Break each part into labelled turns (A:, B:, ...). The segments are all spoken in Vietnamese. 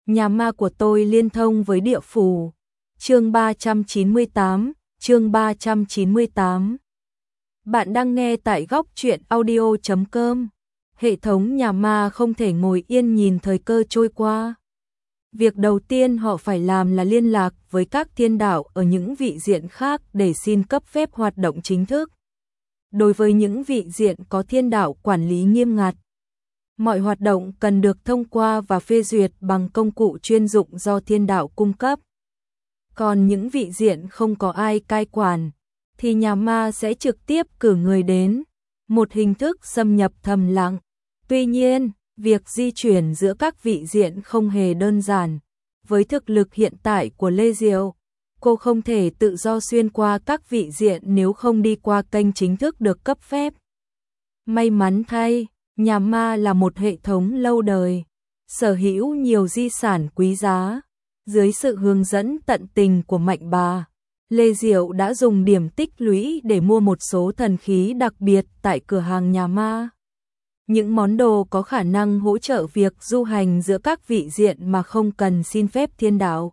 A: Nhà ma của tôi liên thông với địa phủ. Chương 398, chương 398. Bạn đang nghe tại góc truyện audio.com. Hệ thống nhà ma không thể ngồi yên nhìn thời cơ trôi qua. Việc đầu tiên họ phải làm là liên lạc với các thiên đạo ở những vị diện khác để xin cấp phép hoạt động chính thức. Đối với những vị diện có thiên đạo quản lý nghiêm ngặt, mọi hoạt động cần được thông qua và phê duyệt bằng công cụ chuyên dụng do thiên đạo cung cấp. Còn những vị diện không có ai cai quản, thì nhà ma sẽ trực tiếp cử người đến, một hình thức xâm nhập thầm lặng. Tuy nhiên, việc di chuyển giữa các vị diện không hề đơn giản. Với thực lực hiện tại của Lê Diệu, cô không thể tự do xuyên qua các vị diện nếu không đi qua kênh chính thức được cấp phép. May mắn thay, nhà ma là một hệ thống lâu đời, sở hữu nhiều di sản quý giá. Dưới sự hướng dẫn tận tình của Mạnh Bà, Lê Diệu đã dùng điểm tích lũy để mua một số thần khí đặc biệt tại cửa hàng nhà ma. Những món đồ có khả năng hỗ trợ việc du hành giữa các vị diện mà không cần xin phép thiên đạo.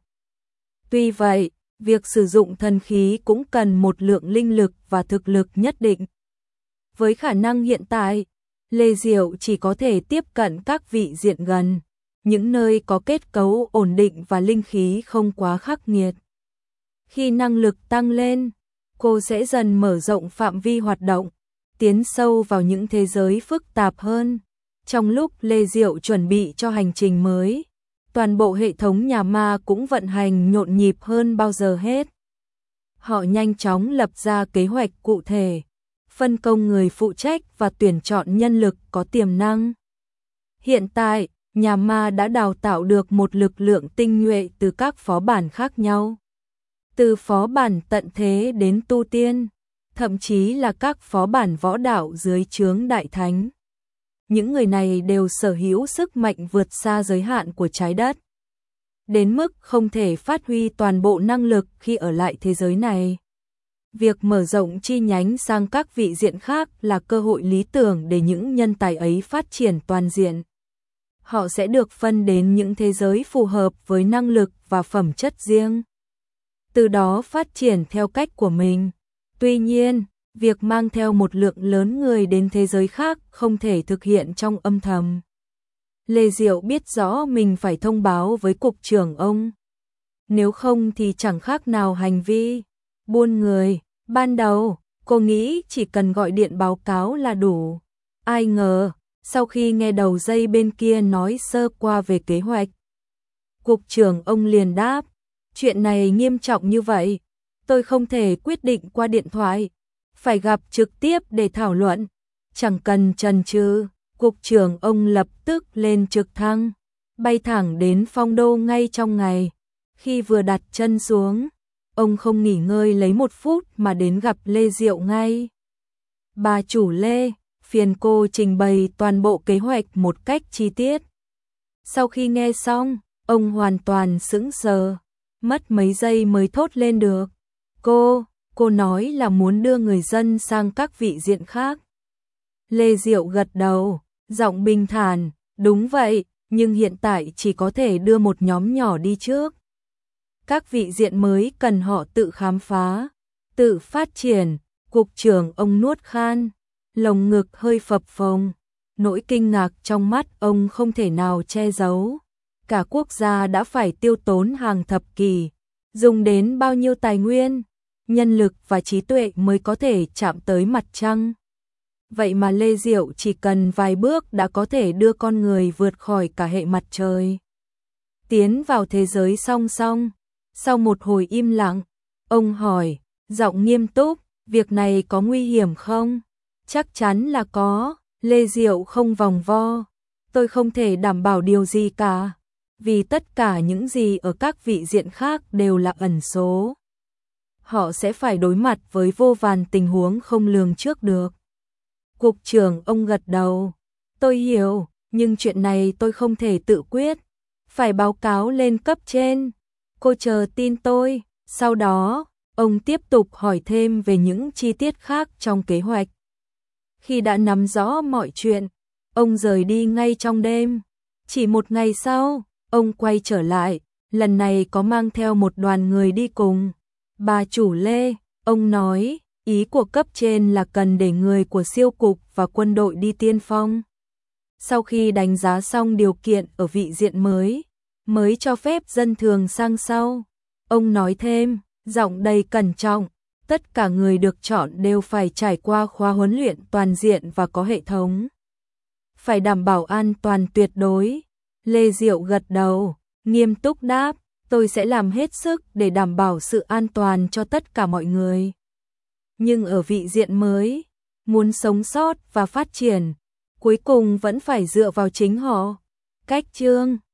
A: Tuy vậy, việc sử dụng thần khí cũng cần một lượng linh lực và thực lực nhất định. Với khả năng hiện tại, Lê Diệu chỉ có thể tiếp cận các vị diện gần, những nơi có kết cấu ổn định và linh khí không quá khắc nghiệt. Khi năng lực tăng lên, cô sẽ dần mở rộng phạm vi hoạt động, tiến sâu vào những thế giới phức tạp hơn. Trong lúc Lê Diệu chuẩn bị cho hành trình mới, toàn bộ hệ thống nhà ma cũng vận hành nhộn nhịp hơn bao giờ hết. Họ nhanh chóng lập ra kế hoạch cụ thể, phân công người phụ trách và tuyển chọn nhân lực có tiềm năng. Hiện tại, nhà ma đã đào tạo được một lực lượng tinh nhuệ từ các phó bản khác nhau. Từ phó bản tận thế đến tu tiên, thậm chí là các phó bản võ đạo dưới trướng đại thánh. Những người này đều sở hữu sức mạnh vượt xa giới hạn của trái đất, đến mức không thể phát huy toàn bộ năng lực khi ở lại thế giới này. Việc mở rộng chi nhánh sang các vị diện khác là cơ hội lý tưởng để những nhân tài ấy phát triển toàn diện. Họ sẽ được phân đến những thế giới phù hợp với năng lực và phẩm chất riêng, từ đó phát triển theo cách của mình. Tuy nhiên, việc mang theo một lượng lớn người đến thế giới khác không thể thực hiện trong âm thầm. Lê Diệu biết rõ mình phải thông báo với cục trưởng ông. Nếu không thì chẳng khác nào hành vi buôn người. Ban đầu, cô nghĩ chỉ cần gọi điện báo cáo là đủ. Ai ngờ, sau khi nghe đầu dây bên kia nói sơ qua về kế hoạch, cục trưởng ông liền đáp, chuyện này nghiêm trọng như vậy, tôi không thể quyết định qua điện thoại, phải gặp trực tiếp để thảo luận. Chẳng cần chần chừ, cục trưởng ông lập tức lên trực thăng, bay thẳng đến Phong Đô ngay trong ngày. Khi vừa đặt chân xuống, ông không nghỉ ngơi lấy một phút mà đến gặp Lê Diệu ngay. Bà chủ Lê, phiền cô trình bày toàn bộ kế hoạch một cách chi tiết. Sau khi nghe xong, ông hoàn toàn sững sờ, mất mấy giây mới thốt lên được. Cô nói là muốn đưa người dân sang các vị diện khác. Lê Diệu gật đầu, giọng bình thản, đúng vậy, nhưng hiện tại chỉ có thể đưa một nhóm nhỏ đi trước. Các vị diện mới cần họ tự khám phá, tự phát triển. Cục trưởng ông nuốt khan, lồng ngực hơi phập phồng, nỗi kinh ngạc trong mắt ông không thể nào che giấu. Cả quốc gia đã phải tiêu tốn hàng thập kỷ, dùng đến bao nhiêu tài nguyên, nhân lực và trí tuệ mới có thể chạm tới mặt trăng. Vậy mà Lê Diệu chỉ cần vài bước đã có thể đưa con người vượt khỏi cả hệ mặt trời, tiến vào thế giới song song. Sau một hồi im lặng, ông hỏi, giọng nghiêm túc, việc này có nguy hiểm không? Chắc chắn là có. Lê Diệu không vòng vo, tôi không thể đảm bảo điều gì cả, vì tất cả những gì ở các vị diện khác đều là ẩn số. Họ sẽ phải đối mặt với vô vàn tình huống không lường trước được. Cục trưởng ông gật đầu, tôi hiểu, nhưng chuyện này tôi không thể tự quyết, phải báo cáo lên cấp trên. Cô chờ tin tôi. Sau đó, ông tiếp tục hỏi thêm về những chi tiết khác trong kế hoạch. Khi đã nắm rõ mọi chuyện, ông rời đi ngay trong đêm. Chỉ một ngày sau, Ông quay trở lại, lần này có mang theo một đoàn người đi cùng. Bà chủ Lê, ông nói, ý của cấp trên là cần để người của siêu cục và quân đội đi tiên phong. Sau khi đánh giá xong điều kiện ở vị diện mới cho phép dân thường sang sau. Ông nói thêm, giọng đầy cẩn trọng, tất cả người được chọn đều phải trải qua khóa huấn luyện toàn diện và có hệ thống. Phải đảm bảo an toàn tuyệt đối. Lê Diệu gật đầu, nghiêm túc đáp, tôi sẽ làm hết sức để đảm bảo sự an toàn cho tất cả mọi người. Nhưng ở vị diện mới, muốn sống sót và phát triển, cuối cùng vẫn phải dựa vào chính họ. Cách chương